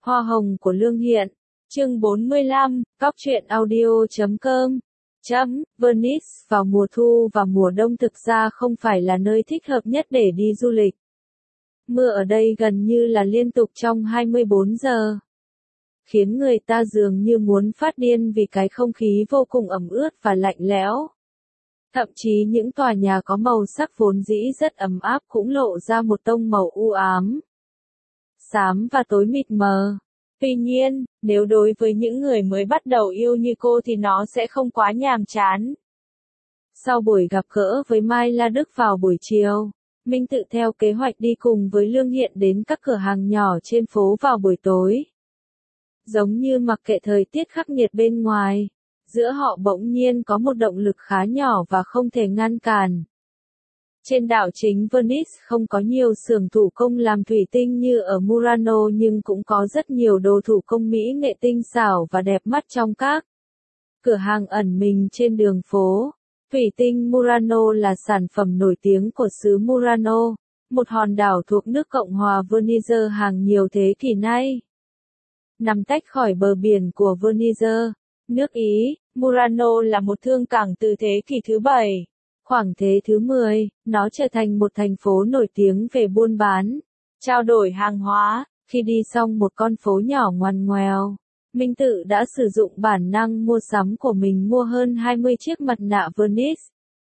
Hoa hồng của Lương Hiện. Chương 45, Cóc truyện audio.com. Venice vào mùa thu và mùa đông thực ra không phải là nơi thích hợp nhất để đi du lịch. Mưa ở đây gần như là liên tục trong 24 giờ. Khiến người ta dường như muốn phát điên vì cái không khí vô cùng ẩm ướt và lạnh lẽo. Thậm chí những tòa nhà có màu sắc vốn dĩ rất ấm áp cũng lộ ra một tông màu u ám, xám và tối mịt mờ. Tuy nhiên, nếu đối với những người mới bắt đầu yêu như cô thì nó sẽ không quá nhàm chán. Sau buổi gặp gỡ với Mai La Đức vào buổi chiều, Minh tự theo kế hoạch đi cùng với Lương Hiện đến các cửa hàng nhỏ trên phố vào buổi tối. Giống như mặc kệ thời tiết khắc nghiệt bên ngoài, giữa họ bỗng nhiên có một động lực khá nhỏ và không thể ngăn cản. Trên đảo chính Venice không có nhiều xưởng thủ công làm thủy tinh như ở Murano, nhưng cũng có rất nhiều đồ thủ công mỹ nghệ tinh xảo và đẹp mắt trong các cửa hàng ẩn mình trên đường phố. Thủy tinh Murano là sản phẩm nổi tiếng của xứ Murano, một hòn đảo thuộc nước Cộng hòa Venice hàng nhiều thế kỷ nay. Nằm tách khỏi bờ biển của Venice, nước Ý, Murano là một thương cảng từ thế kỷ thứ 7. Khoảng thế thứ 10, nó trở thành một thành phố nổi tiếng về buôn bán, trao đổi hàng hóa. Khi đi xong một con phố nhỏ ngoằn ngoèo, Minh Tự đã sử dụng bản năng mua sắm của mình mua hơn 20 chiếc mặt nạ Venice,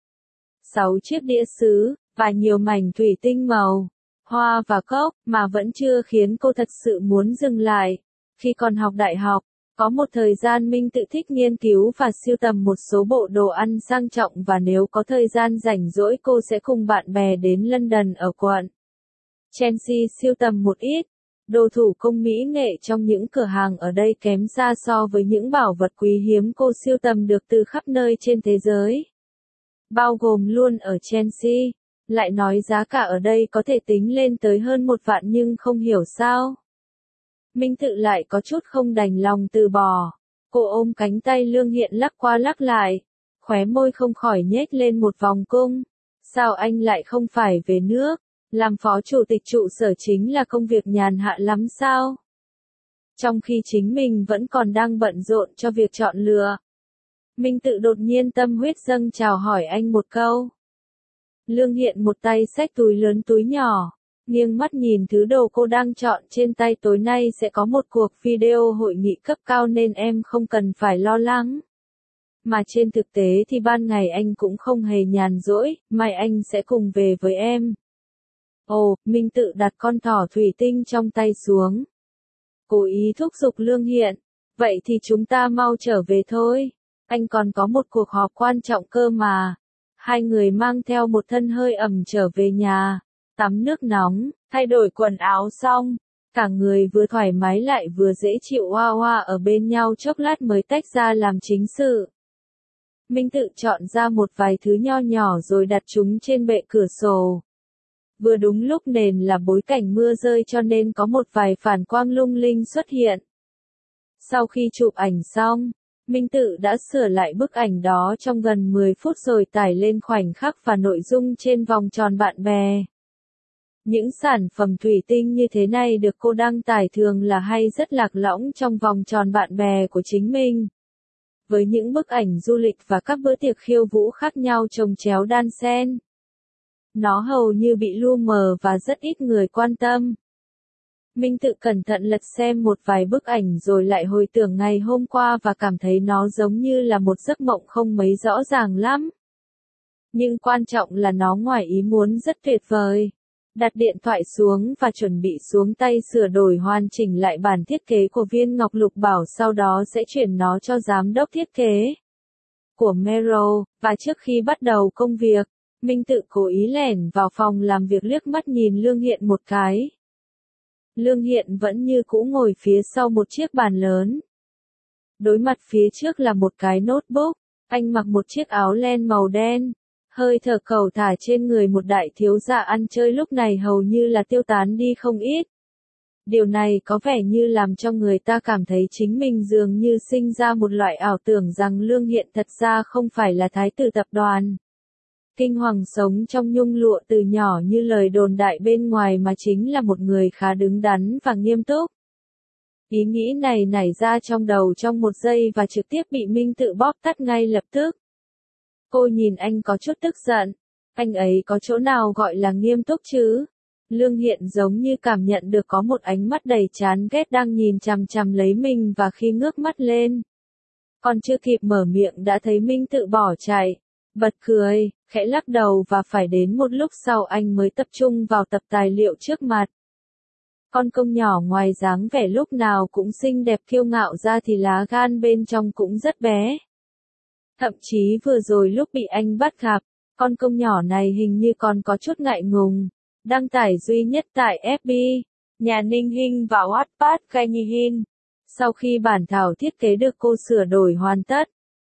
6 chiếc đĩa sứ, và nhiều mảnh thủy tinh màu, hoa và cốc, mà vẫn chưa khiến cô thật sự muốn dừng lại. Khi còn học đại học, có một thời gian Minh Tự thích nghiên cứu và sưu tầm một số bộ đồ ăn sang trọng, và nếu có thời gian rảnh rỗi cô sẽ cùng bạn bè đến London ở quận Chelsea sưu tầm một ít đồ thủ công mỹ nghệ trong những cửa hàng ở đây kém xa so với những bảo vật quý hiếm cô sưu tầm được từ khắp nơi trên thế giới, bao gồm luôn ở Chelsea. Lại nói giá cả ở đây có thể tính lên tới hơn 1 vạn, nhưng không hiểu sao Minh Tự lại có chút không đành lòng từ bỏ. Cô ôm cánh tay Lương Hiện lắc qua lắc lại, khóe môi không khỏi nhếch lên một vòng cung. Sao anh lại không phải về nước? Làm phó chủ tịch trụ sở chính là công việc nhàn hạ lắm sao? Trong khi chính mình vẫn còn đang bận rộn cho việc chọn lựa. Minh Tự đột nhiên tâm huyết dâng trào hỏi anh một câu. Lương Hiện một tay xách túi lớn túi nhỏ, nghiêng mắt nhìn thứ đồ cô đang chọn trên tay. Tối nay sẽ có một cuộc video hội nghị cấp cao nên em không cần phải lo lắng. Mà trên thực tế thì ban ngày anh cũng không hề nhàn rỗi, mai anh sẽ cùng về với em. Ồ, Minh Tự đặt con thỏ thủy tinh trong tay xuống, cố ý thúc giục Lương Hiện. Vậy thì chúng ta mau trở về thôi. Anh còn có một cuộc họp quan trọng cơ mà. Hai người mang theo một thân hơi ẩm trở về nhà. Tắm nước nóng, thay đổi quần áo xong, cả người vừa thoải mái lại vừa dễ chịu hoa hoa ở bên nhau chốc lát mới tách ra làm chính sự. Minh Tự chọn ra một vài thứ nho nhỏ rồi đặt chúng trên bệ cửa sổ. Vừa đúng lúc nền là bối cảnh mưa rơi cho nên có một vài phản quang lung linh xuất hiện. Sau khi chụp ảnh xong, Minh Tự đã sửa lại bức ảnh đó trong gần 10 phút rồi tải lên khoảnh khắc và nội dung trên vòng tròn bạn bè. Những sản phẩm thủy tinh như thế này được cô đăng tải thường là hay rất lạc lõng trong vòng tròn bạn bè của chính mình. Với những bức ảnh du lịch và các bữa tiệc khiêu vũ khác nhau chồng chéo đan xen, nó hầu như bị lu mờ và rất ít người quan tâm. Minh Tự cẩn thận lật xem một vài bức ảnh rồi lại hồi tưởng ngày hôm qua và cảm thấy nó giống như là một giấc mộng không mấy rõ ràng lắm. Nhưng quan trọng là nó ngoài ý muốn rất tuyệt vời. Đặt điện thoại xuống và chuẩn bị xuống tay sửa đổi hoàn chỉnh lại bản thiết kế của Viên Ngọc Lục bảo sau đó sẽ chuyển nó cho giám đốc thiết kế của Mero. Và trước khi bắt đầu công việc, Minh Tự cố ý lẻn vào phòng làm việc liếc mắt nhìn Lương Hiện một cái. Lương Hiện vẫn như cũ ngồi phía sau một chiếc bàn lớn. Đối mặt phía trước là một cái notebook, anh mặc một chiếc áo len màu đen. Hơi thở cẩu thả trên người một đại thiếu gia ăn chơi lúc này hầu như là tiêu tán đi không ít. Điều này có vẻ như làm cho người ta cảm thấy chính mình dường như sinh ra một loại ảo tưởng rằng Lương Hiện thật ra không phải là thái tử tập đoàn Kinh Hoàng sống trong nhung lụa từ nhỏ như lời đồn đại bên ngoài mà chính là một người khá đứng đắn và nghiêm túc. Ý nghĩ này nảy ra trong đầu trong một giây và trực tiếp bị Minh Tự bóp tắt ngay lập tức. Cô nhìn anh có chút tức giận. Anh ấy có chỗ nào gọi là nghiêm túc chứ? Lương Hiện giống như cảm nhận được có một ánh mắt đầy chán ghét đang nhìn chằm chằm lấy mình và khi ngước mắt lên. Còn chưa kịp mở miệng đã thấy Minh Tự bỏ chạy. Bật cười, khẽ lắc đầu và phải đến một lúc sau anh mới tập trung vào tập tài liệu trước mặt. Con công nhỏ ngoài dáng vẻ lúc nào cũng xinh đẹp kiêu ngạo ra thì lá gan bên trong cũng rất bé. Thậm chí vừa rồi lúc bị anh bắt gặp, con công nhỏ này hình như còn có chút ngại ngùng. Đăng tải duy nhất tại FB, nhà Ninh Hinh và Wattpad Kanye Hin. Sau khi bản thảo thiết kế được cô sửa đổi hoàn tất,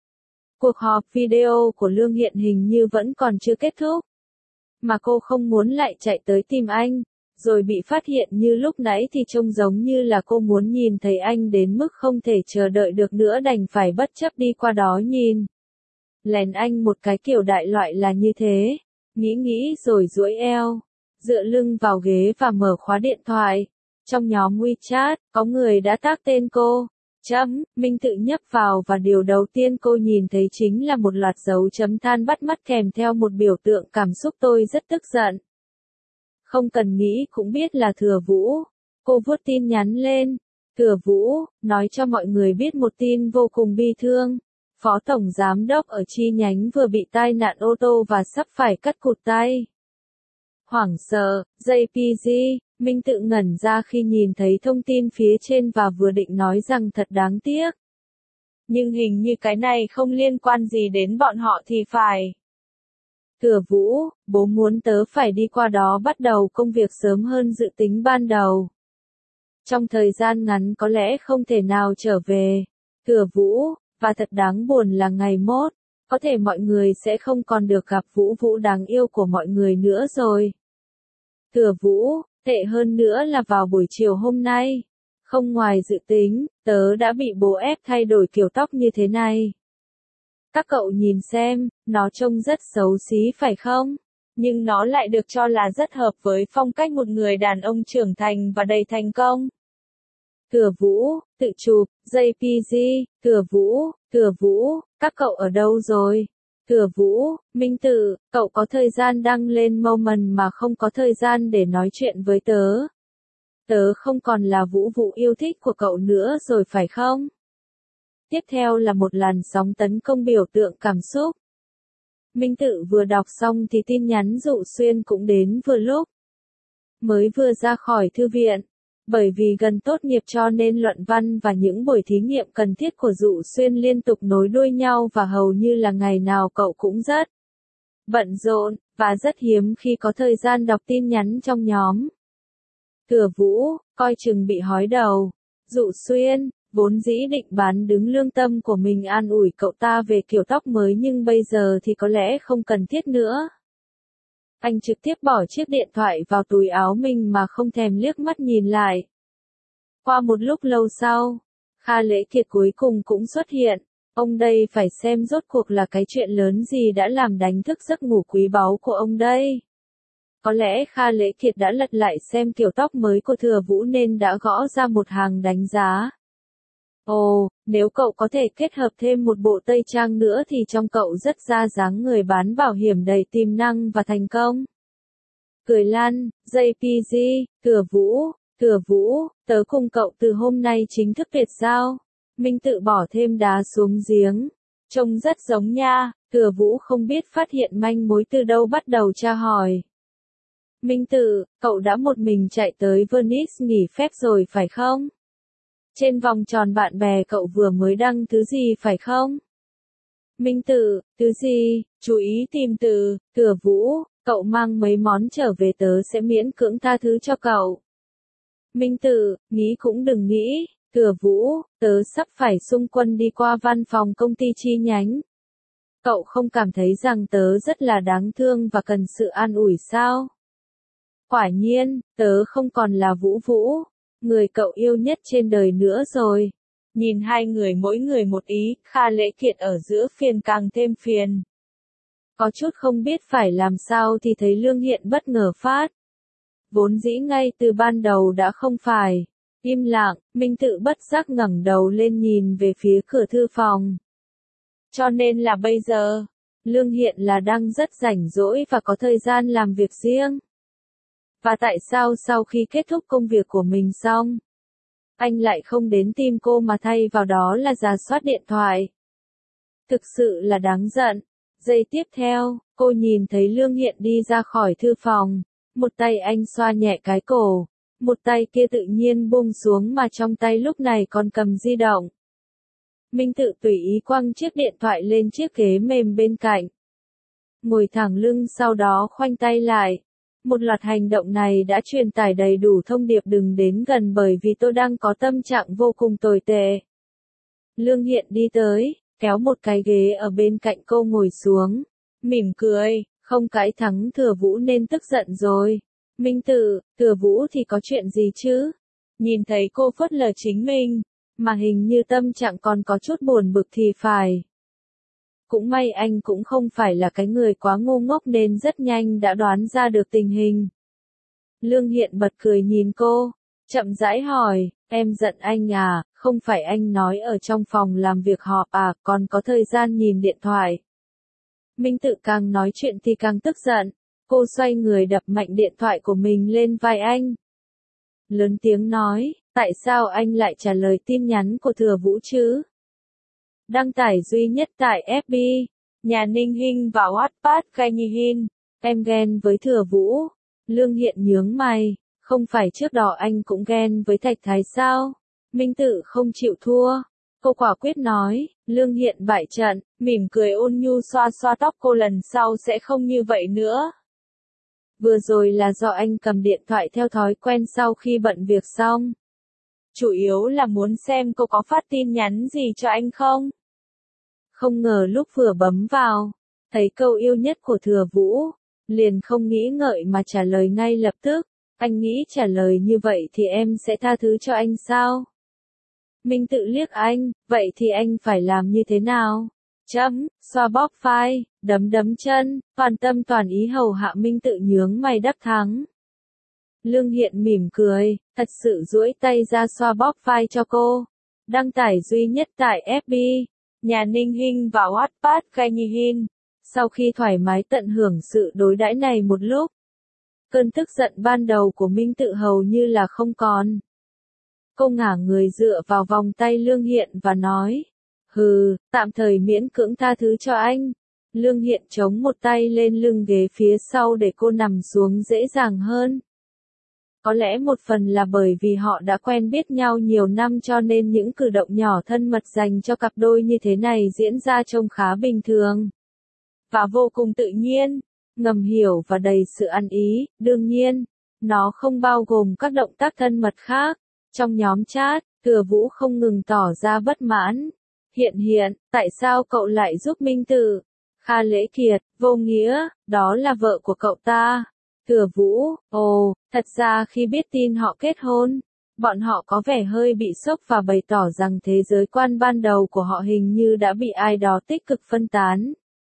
cuộc họp video của Lương Hiện hình như vẫn còn chưa kết thúc. Mà cô không muốn lại chạy tới tìm anh, rồi bị phát hiện như lúc nãy thì trông giống như là cô muốn nhìn thấy anh đến mức không thể chờ đợi được nữa đành phải bất chấp đi qua đó nhìn. Lén anh một cái kiểu đại loại là như thế. Nghĩ rồi duỗi eo, dựa lưng vào ghế và mở khóa điện thoại. Trong nhóm WeChat, có người đã tag tên cô. Minh Tự nhấp vào và điều đầu tiên cô nhìn thấy chính là một loạt dấu chấm than bắt mắt kèm theo một biểu tượng cảm xúc tôi rất tức giận. Không cần nghĩ cũng biết là Thừa Vũ. Cô vuốt tin nhắn lên. Thừa Vũ, nói cho mọi người biết một tin vô cùng bi thương. Phó Tổng Giám đốc ở chi nhánh vừa bị tai nạn ô tô và sắp phải cắt cụt tay. Hoảng sợ, JPG, Minh Tự ngẩn ra khi nhìn thấy thông tin phía trên và vừa định nói rằng thật đáng tiếc. Nhưng hình như cái này không liên quan gì đến bọn họ thì phải. Thừa Vũ, bố muốn tớ phải đi qua đó bắt đầu công việc sớm hơn dự tính ban đầu. Trong thời gian ngắn có lẽ không thể nào trở về. Thừa Vũ, và thật đáng buồn là ngày mốt, có thể mọi người sẽ không còn được gặp Vũ Vũ đáng yêu của mọi người nữa rồi. Thừa Vũ, tệ hơn nữa là vào buổi chiều hôm nay. Không ngoài dự tính, tớ đã bị bố ép thay đổi kiểu tóc như thế này. Các cậu nhìn xem, nó trông rất xấu xí phải không? Nhưng nó lại được cho là rất hợp với phong cách một người đàn ông trưởng thành và đầy thành công. Thừa Vũ, tự chụp, JPG, Thừa Vũ, các cậu ở đâu rồi? Thừa Vũ, Minh Tự, cậu có thời gian đăng lên Moment mà không có thời gian để nói chuyện với tớ. Tớ không còn là Vũ Vũ yêu thích của cậu nữa rồi phải không? Tiếp theo là một làn sóng tấn công biểu tượng cảm xúc. Minh Tự vừa đọc xong thì tin nhắn Dụ Xuyên cũng đến vừa lúc. Mới vừa ra khỏi thư viện. Bởi vì gần tốt nghiệp cho nên luận văn và những buổi thí nghiệm cần thiết của Dụ Xuyên liên tục nối đuôi nhau và hầu như là ngày nào cậu cũng rất bận rộn, và rất hiếm khi có thời gian đọc tin nhắn trong nhóm. Thừa Vũ, coi chừng bị hói đầu. Dụ Xuyên, vốn dĩ định bán đứng lương tâm của mình an ủi cậu ta về kiểu tóc mới nhưng bây giờ thì có lẽ không cần thiết nữa. Anh trực tiếp bỏ chiếc điện thoại vào túi áo mình mà không thèm liếc mắt nhìn lại. Qua một lúc lâu sau, Kha Lễ Kiệt cuối cùng cũng xuất hiện. Ông đây phải xem rốt cuộc là cái chuyện lớn gì đã làm đánh thức giấc ngủ quý báu của ông đây. Có lẽ Kha Lễ Kiệt đã lật lại xem kiểu tóc mới của Thừa Vũ nên đã gõ ra một hàng đánh giá. Ồ, nếu cậu có thể kết hợp thêm một bộ tây trang nữa thì trông cậu rất ra dáng người bán bảo hiểm đầy tiềm năng và thành công. Cười Lan, JPG, Thừa Vũ, tớ cùng cậu từ hôm nay chính thức biệt giao. Minh Tự bỏ thêm đá xuống giếng. Trông rất giống nha, Thừa Vũ không biết phát hiện manh mối từ đâu bắt đầu tra hỏi. Minh Tự, cậu đã một mình chạy tới Venice nghỉ phép rồi phải không? Trên vòng tròn bạn bè cậu vừa mới đăng thứ gì phải không? Minh Tự, thứ gì? Chú ý tìm từ. Thừa Vũ, cậu mang mấy món trở về tớ sẽ miễn cưỡng tha thứ cho cậu. Minh Tự, nghĩ cũng đừng nghĩ. Thừa Vũ, tớ sắp phải xung quân đi qua văn phòng công ty chi nhánh. Cậu không cảm thấy rằng tớ rất là đáng thương và cần sự an ủi sao? Quả nhiên, tớ không còn là Vũ Vũ, người cậu yêu nhất trên đời nữa rồi. Nhìn hai người mỗi người một ý, Kha Lễ Kiệt ở giữa phiền càng thêm phiền. Có chút không biết phải làm sao thì thấy Lương Hiện bất ngờ phát. Vốn dĩ ngay từ ban đầu đã không phải Im lặng, Minh Tự bất giác ngẩng đầu lên nhìn về phía cửa thư phòng. Cho nên là bây giờ, Lương Hiện là đang rất rảnh rỗi và có thời gian làm việc riêng. Và tại sao sau khi kết thúc công việc của mình xong, anh lại không đến tìm cô mà thay vào đó là rà soát điện thoại? Thực sự là đáng giận. Giây tiếp theo, cô nhìn thấy Lương Hiện đi ra khỏi thư phòng, một tay anh xoa nhẹ cái cổ, một tay kia tự nhiên buông xuống mà trong tay lúc này còn cầm di động. Minh Tự tùy ý quăng chiếc điện thoại lên chiếc ghế mềm bên cạnh. Ngồi thẳng lưng sau đó khoanh tay lại. Một loạt hành động này đã truyền tải đầy đủ thông điệp đừng đến gần bởi vì tôi đang có tâm trạng vô cùng tồi tệ. Lương Hiện đi tới, kéo một cái ghế ở bên cạnh cô ngồi xuống, mỉm cười, không cãi thắng Thừa Vũ nên tức giận rồi. Minh Tự, Thừa Vũ thì có chuyện gì chứ? Nhìn thấy cô phớt lờ chính mình, mà hình như tâm trạng còn có chút buồn bực thì phải. Cũng may anh cũng không phải là cái người quá ngu ngốc nên rất nhanh đã đoán ra được tình hình. Lương Hiện bật cười nhìn cô, chậm rãi hỏi, em giận anh à, không phải anh nói ở trong phòng làm việc họp à, còn có thời gian nhìn điện thoại. Minh Tự càng nói chuyện thì càng tức giận, cô xoay người đập mạnh điện thoại của mình lên vai anh. Lớn tiếng nói, tại sao anh lại trả lời tin nhắn của Thừa Vũ chứ? Đăng tải duy nhất tại FB, nhà Ninh Hinh và Wattpad Khay Nhi Hin, em ghen với Thừa Vũ. Lương Hiện nhướng mày, không phải trước đó anh cũng ghen với Thạch Thái sao? Minh Tự không chịu thua. Cô quả quyết nói, Lương Hiện bại trận, mỉm cười ôn nhu xoa xoa tóc cô lần sau sẽ không như vậy nữa. Vừa rồi là do anh cầm điện thoại theo thói quen sau khi bận việc xong. Chủ yếu là muốn xem cô có phát tin nhắn gì cho anh không. Không ngờ lúc vừa bấm vào, thấy câu yêu nhất của Thừa Vũ, liền không nghĩ ngợi mà trả lời ngay lập tức. Anh nghĩ trả lời như vậy thì em sẽ tha thứ cho anh sao? Minh Tự liếc anh, vậy thì anh phải làm như thế nào? Xoa bóp vai, đấm đấm chân, toàn tâm toàn ý hầu hạ Minh Tự nhướng mày đắc thắng. Lương Hiện mỉm cười, thật sự duỗi tay ra xoa bóp vai cho cô. Đăng tải duy nhất tại FB, nhà Ninh Hinh và Wattpad Khay Nhi Hin. Sau khi thoải mái tận hưởng sự đối đãi này một lúc, cơn tức giận ban đầu của Minh Tự hầu như là không còn. Cô ngả người dựa vào vòng tay Lương Hiện và nói, hừ, tạm thời miễn cưỡng tha thứ cho anh. Lương Hiện chống một tay lên lưng ghế phía sau để cô nằm xuống dễ dàng hơn. Có lẽ một phần là bởi vì họ đã quen biết nhau nhiều năm cho nên những cử động nhỏ thân mật dành cho cặp đôi như thế này diễn ra trông khá bình thường. Và vô cùng tự nhiên, ngầm hiểu và đầy sự ăn ý, đương nhiên, nó không bao gồm các động tác thân mật khác. Trong nhóm chat, Thừa Vũ không ngừng tỏ ra bất mãn. Hiện, tại sao cậu lại giúp Minh Tự? Kha Lễ Kiệt, vô nghĩa, đó là vợ của cậu ta. Thừa Vũ, ồ, thật ra khi biết tin họ kết hôn, bọn họ có vẻ hơi bị sốc và bày tỏ rằng thế giới quan ban đầu của họ hình như đã bị ai đó tích cực phân tán.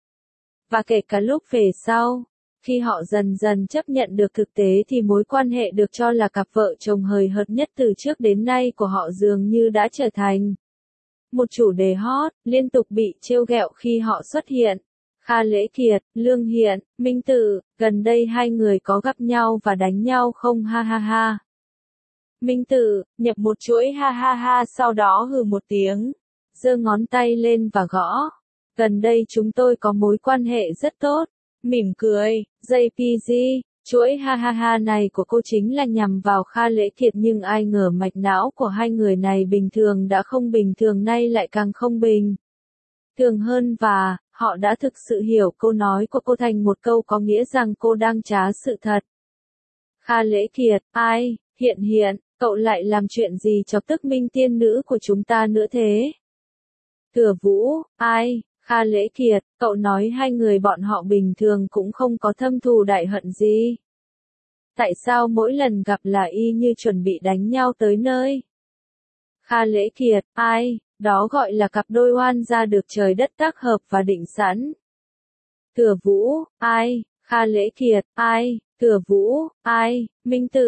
Và kể cả lúc về sau, khi họ dần dần chấp nhận được thực tế thì mối quan hệ được cho là cặp vợ chồng hời hợt nhất từ trước đến nay của họ dường như đã trở thành một chủ đề hot, liên tục bị trêu ghẹo khi họ xuất hiện. Kha Lễ Kiệt, Lương Hiện, Minh Tự, gần đây hai người có gặp nhau và đánh nhau không ha ha ha. Minh Tự, nhập một chuỗi ha ha ha sau đó hừ một tiếng, giơ ngón tay lên và gõ. Gần đây chúng tôi có mối quan hệ rất tốt. Mỉm cười, JPG, chuỗi ha ha ha này của cô chính là nhằm vào Kha Lễ Kiệt nhưng ai ngờ mạch não của hai người này bình thường đã không bình thường nay lại càng không bình thường hơn và họ đã thực sự hiểu câu nói của cô thành một câu có nghĩa rằng cô đang trá sự thật. Kha Lễ Kiệt, ai, hiện, cậu lại làm chuyện gì chọc tức minh tiên nữ của chúng ta nữa thế? Thừa Vũ, ai, Kha Lễ Kiệt, cậu nói hai người bọn họ bình thường cũng không có thâm thù đại hận gì. Tại sao mỗi lần gặp là y như chuẩn bị đánh nhau tới nơi? Kha Lễ Kiệt, ai, đó gọi là cặp đôi oan gia được trời đất tác hợp và định sẵn. Thừa Vũ, ai, Kha Lễ Kiệt, ai, Thừa Vũ, ai, Minh Tự,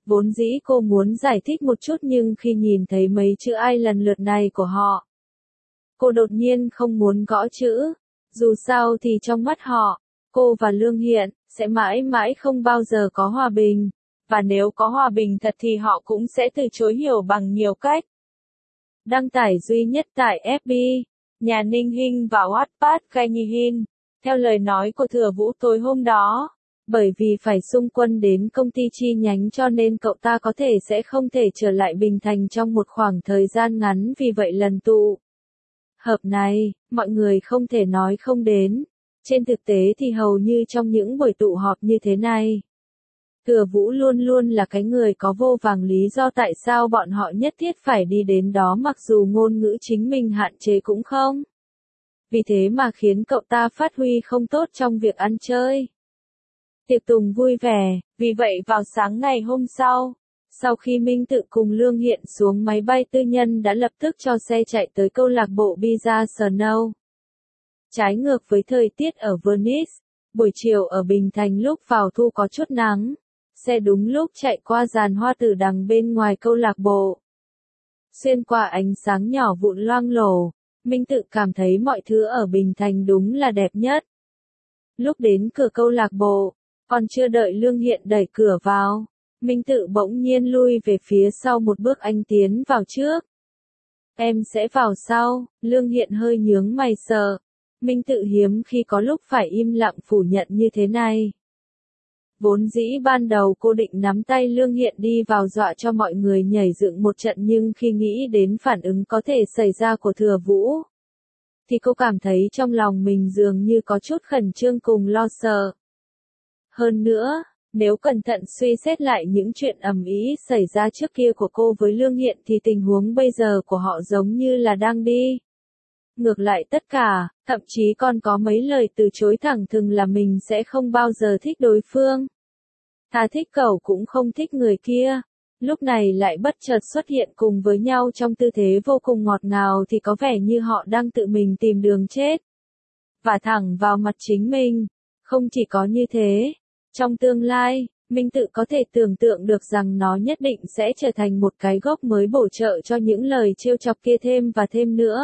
Vốn dĩ cô muốn giải thích một chút nhưng khi nhìn thấy mấy chữ ai lần lượt này của họ, cô đột nhiên không muốn gõ chữ. Dù sao thì trong mắt họ, cô và Lương Hiện sẽ mãi mãi không bao giờ có hòa bình. Và nếu có hòa bình thật thì họ cũng sẽ từ chối hiểu bằng nhiều cách. Đăng tải duy nhất tại FB, nhà Ninh Hinh và Wattpad Gai Nhi Hin. Theo lời nói của Thừa Vũ tối hôm đó, bởi vì phải xung quân đến công ty chi nhánh cho nên cậu ta có thể sẽ không thể trở lại Bình Thành trong một khoảng thời gian ngắn, vì vậy lần tụ hợp này, mọi người không thể nói không đến. Trên thực tế thì hầu như trong những buổi tụ họp như thế này, Thừa Vũ luôn luôn là cái người có vô vàng lý do tại sao bọn họ nhất thiết phải đi đến đó, mặc dù ngôn ngữ chính mình hạn chế cũng không. Vì thế mà khiến cậu ta phát huy không tốt trong việc ăn chơi, tiệc tùng vui vẻ. Vì vậy vào sáng ngày hôm sau khi Minh Tự cùng Lương Hiện xuống máy bay tư nhân đã lập tức cho xe chạy tới câu lạc bộ Pizza Snow. Trái ngược với thời tiết ở Venice, buổi chiều ở Bình Thành lúc vào thu có chút nắng. Xe đúng lúc chạy qua giàn hoa tử đằng bên ngoài câu lạc bộ. Xuyên qua ánh sáng nhỏ vụn loang lổ, Minh Tự cảm thấy mọi thứ ở Bình Thành đúng là đẹp nhất. Lúc đến cửa câu lạc bộ, còn chưa đợi Lương Hiện đẩy cửa vào, Minh Tự bỗng nhiên lui về phía sau một bước, anh tiến vào trước. Em sẽ vào sau. Lương Hiện hơi nhướng mày sợ. Minh Tự hiếm khi có lúc phải im lặng phủ nhận như thế này. Vốn dĩ ban đầu cô định nắm tay Lương Hiện đi vào dọa cho mọi người nhảy dựng một trận, nhưng khi nghĩ đến phản ứng có thể xảy ra của Thừa Vũ, thì cô cảm thấy trong lòng mình dường như có chút khẩn trương cùng lo sợ. Hơn nữa, nếu cẩn thận suy xét lại những chuyện ầm ĩ xảy ra trước kia của cô với Lương Hiện thì tình huống bây giờ của họ giống như là đang đi ngược lại tất cả, thậm chí còn có mấy lời từ chối thẳng thừng là mình sẽ không bao giờ thích đối phương. Thà thích cậu cũng không thích người kia. Lúc này lại bất chợt xuất hiện cùng với nhau trong tư thế vô cùng ngọt ngào thì có vẻ như họ đang tự mình tìm đường chết. Và thẳng vào mặt chính mình. Không chỉ có như thế, trong tương lai, Minh Tự có thể tưởng tượng được rằng nó nhất định sẽ trở thành một cái gốc mới bổ trợ cho những lời trêu chọc kia thêm và thêm nữa.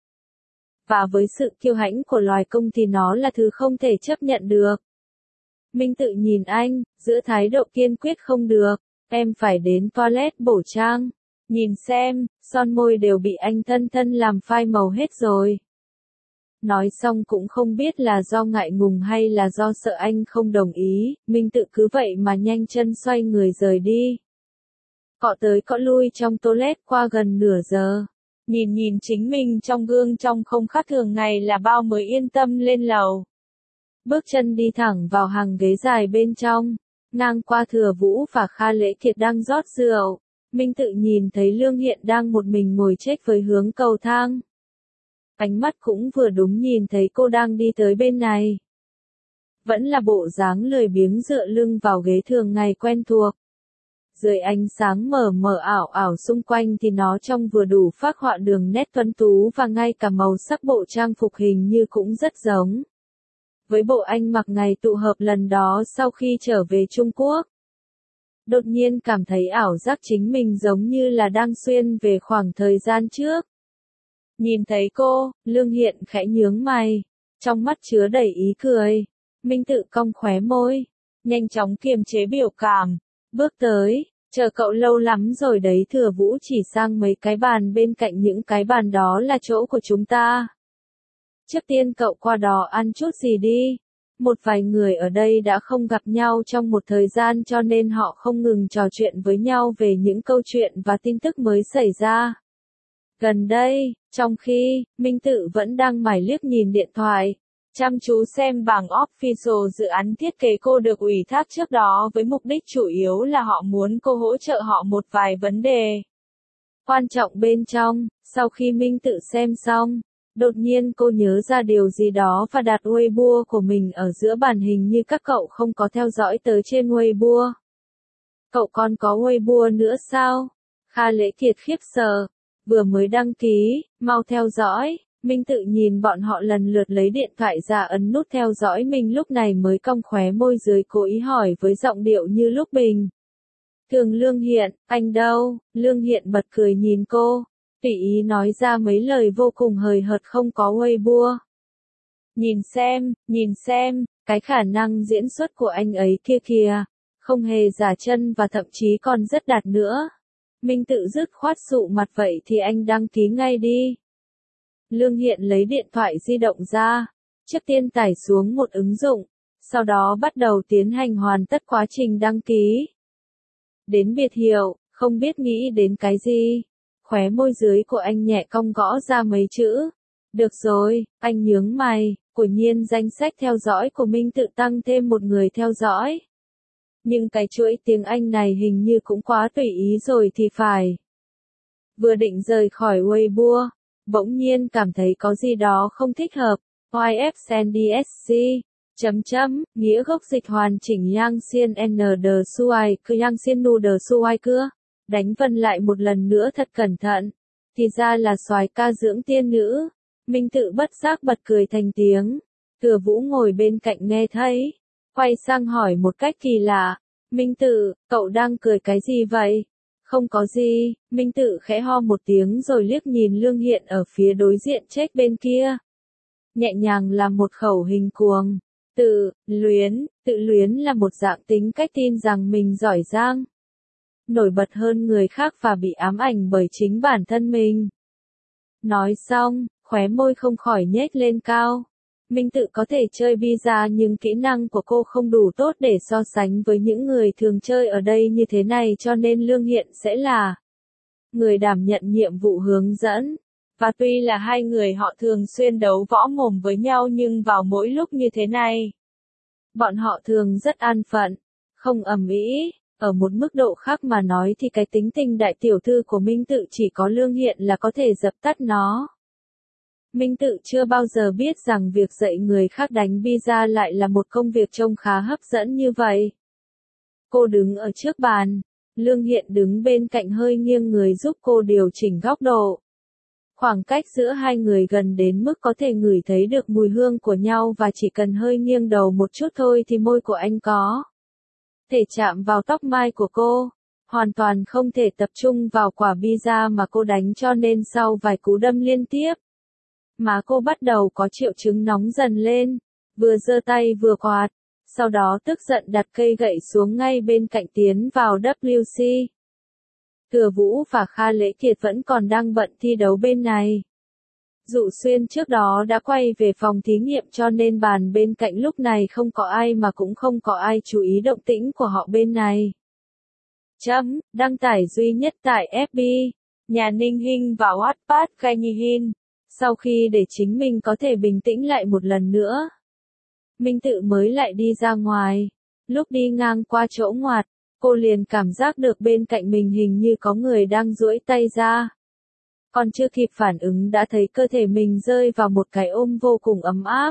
Và với sự kiêu hãnh của loài công thì nó là thứ không thể chấp nhận được. Minh Tự nhìn anh, giữa thái độ kiên quyết không được, em phải đến toilet bổ trang. Nhìn xem, son môi đều bị anh thân thân làm phai màu hết rồi. Nói xong cũng không biết là do ngại ngùng hay là do sợ anh không đồng ý, Minh Tự cứ vậy mà nhanh chân xoay người rời đi. Cọ tới cọ lui trong toilet qua gần nửa giờ. Nhìn chính mình trong gương trông không khác thường ngày là bao mới yên tâm lên lầu. Bước chân đi thẳng vào hàng ghế dài bên trong, ngang qua Thừa Vũ và Kha Lễ Kiệt đang rót rượu. Minh Tự nhìn thấy Lương Hiện đang một mình ngồi chếch với hướng cầu thang. Ánh mắt cũng vừa đúng nhìn thấy cô đang đi tới bên này. Vẫn là bộ dáng lười biếng dựa lưng vào ghế thường ngày quen thuộc. Dưới ánh sáng mờ mờ ảo ảo xung quanh thì nó trông vừa đủ phác họa đường nét tuấn tú và ngay cả màu sắc bộ trang phục hình như cũng rất giống với bộ anh mặc ngày tụ họp lần đó sau khi trở về Trung Quốc. Đột nhiên cảm thấy ảo giác chính mình giống như là đang xuyên về khoảng thời gian trước. Nhìn thấy cô, Lương Hiện khẽ nhướng mày, trong mắt chứa đầy ý cười. Minh Tự cong khóe môi, nhanh chóng kiềm chế biểu cảm, bước tới, chờ cậu lâu lắm rồi đấy. Thừa Vũ chỉ sang mấy cái bàn bên cạnh, những cái bàn đó là chỗ của chúng ta. Trước tiên cậu qua đó ăn chút gì đi. Một vài người ở đây đã không gặp nhau trong một thời gian cho nên họ không ngừng trò chuyện với nhau về những câu chuyện và tin tức mới xảy ra gần đây, trong khi Minh Tự vẫn đang mải liếc nhìn điện thoại, chăm chú xem bảng official dự án thiết kế cô được ủy thác trước đó với mục đích chủ yếu là họ muốn cô hỗ trợ họ một vài vấn đề quan trọng bên trong. Sau khi Minh Tự xem xong, đột nhiên cô nhớ ra điều gì đó và đặt Weibo của mình ở giữa màn hình, như các cậu không có theo dõi tới trên Weibo. Cậu còn có Weibo nữa sao? Kha Lễ Kiệt khiếp sợ. Vừa mới đăng ký, mau theo dõi. Minh Tự nhìn bọn họ lần lượt lấy điện thoại ra ấn nút theo dõi mình, lúc này mới cong khóe môi dưới cố ý hỏi với giọng điệu như lúc bình Thường Lương Hiện, anh đâu? Lương Hiện bật cười nhìn cô, tùy ý nói ra mấy lời vô cùng hời hợt không có Weibo. Nhìn xem, cái khả năng diễn xuất của anh ấy kia kìa, không hề giả chân và thậm chí còn rất đạt nữa. Minh Tự dứt khoát sụ mặt vậy thì anh đăng ký ngay đi. Lương Hiện lấy điện thoại di động ra, trước tiên tải xuống một ứng dụng, sau đó bắt đầu tiến hành hoàn tất quá trình đăng ký. Đến biệt hiệu, không biết nghĩ đến cái gì. Khóe môi dưới của anh nhẹ cong gõ ra mấy chữ. Được rồi, anh nhướng mày, quả nhiên danh sách theo dõi của Minh Tự tăng thêm một người theo dõi. Nhưng cái chuỗi tiếng Anh này hình như cũng quá tùy ý rồi thì phải. Vừa định rời khỏi Weibo, bỗng nhiên cảm thấy có gì đó không thích hợp. YFNDSC. Nghĩa gốc dịch hoàn chỉnh Yang Xiên N D Suai Cứ Yang Xiên Nu D Suai Cưa. Đánh vần lại một lần nữa thật cẩn thận. Thì ra là soái ca dưỡng tiên nữ. Minh Tự bất giác bật cười thành tiếng. Thừa Vũ ngồi bên cạnh nghe thấy. Quay sang hỏi một cách kỳ lạ. Minh Tự, cậu đang cười cái gì vậy? Không có gì. Minh Tự khẽ ho một tiếng rồi liếc nhìn Lương Hiện ở phía đối diện chết bên kia. Nhẹ nhàng làm một khẩu hình cuồng. Tự luyến là một dạng tính cách tin rằng mình giỏi giang, nổi bật hơn người khác và bị ám ảnh bởi chính bản thân mình. Nói xong, khóe môi không khỏi nhếch lên cao. Minh Tự có thể chơi bi-a nhưng kỹ năng của cô không đủ tốt để so sánh với những người thường chơi ở đây như thế này cho nên Lương Hiện sẽ là người đảm nhận nhiệm vụ hướng dẫn. Và tuy là hai người họ thường xuyên đấu võ mồm với nhau nhưng vào mỗi lúc như thế này, bọn họ thường rất an phận, không ầm ĩ. Ở một mức độ khác mà nói thì cái tính tình đại tiểu thư của Minh Tự chỉ có Lương Hiện là có thể dập tắt nó. Minh Tự chưa bao giờ biết rằng việc dạy người khác đánh bi-a lại là một công việc trông khá hấp dẫn như vậy. Cô đứng ở trước bàn, Lương Hiện đứng bên cạnh hơi nghiêng người giúp cô điều chỉnh góc độ. Khoảng cách giữa hai người gần đến mức có thể ngửi thấy được mùi hương của nhau và chỉ cần hơi nghiêng đầu một chút thôi thì môi của anh có thể chạm vào tóc mai của cô. Hoàn toàn không thể tập trung vào quả bi-a mà cô đánh cho nên sau vài cú đâm liên tiếp, má cô bắt đầu có triệu chứng nóng dần lên, vừa giơ tay vừa quạt, sau đó tức giận đặt cây gậy xuống ngay bên cạnh tiến vào WC. Thừa Vũ và Kha Lễ Kiệt vẫn còn đang bận thi đấu bên này. Dụ Xuyên trước đó đã quay về phòng thí nghiệm cho nên bàn bên cạnh lúc này không có ai mà cũng không có ai chú ý động tĩnh của họ bên này. Đăng tải duy nhất tại FB, nhà Ninh Hinh và Wattpad Kha Nhi Hin. Sau khi để chính mình có thể bình tĩnh lại một lần nữa, Minh Tự mới lại đi ra ngoài. Lúc đi ngang qua chỗ ngoặt, cô liền cảm giác được bên cạnh mình hình như có người đang duỗi tay ra. Còn chưa kịp phản ứng đã thấy cơ thể mình rơi vào một cái ôm vô cùng ấm áp.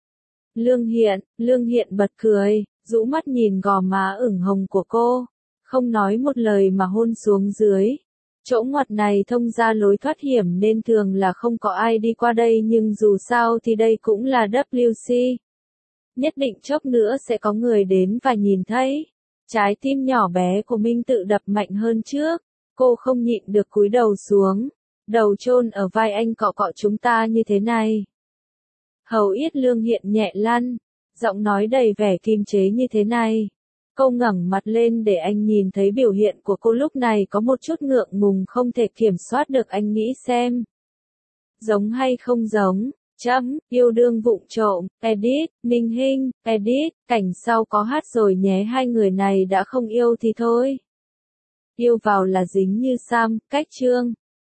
Lương Hiện bật cười, rũ mắt nhìn gò má ửng hồng của cô, không nói một lời mà hôn xuống dưới. Chỗ ngoặt này thông ra lối thoát hiểm nên thường là không có ai đi qua đây nhưng dù sao thì đây cũng là WC. Nhất định chốc nữa sẽ có người đến và nhìn thấy. Trái tim nhỏ bé của Minh Tự đập mạnh hơn trước, cô không nhịn được cúi đầu xuống, đầu chôn ở vai anh cọ cọ chúng ta như thế này. Hầu yết Lương Hiện nhẹ lăn, giọng nói đầy vẻ kiềm chế như thế này. Cô ngẩng mặt lên để anh nhìn thấy biểu hiện của cô lúc này có một chút ngượng ngùng không thể kiểm soát được, anh nghĩ xem. Giống hay không giống? Yêu đương vụng trộm, edit, Ninh Hinh, edit, cảnh sau có hát rồi nhé, hai người này đã không yêu thì thôi. Yêu vào là dính như Sam, cách chương.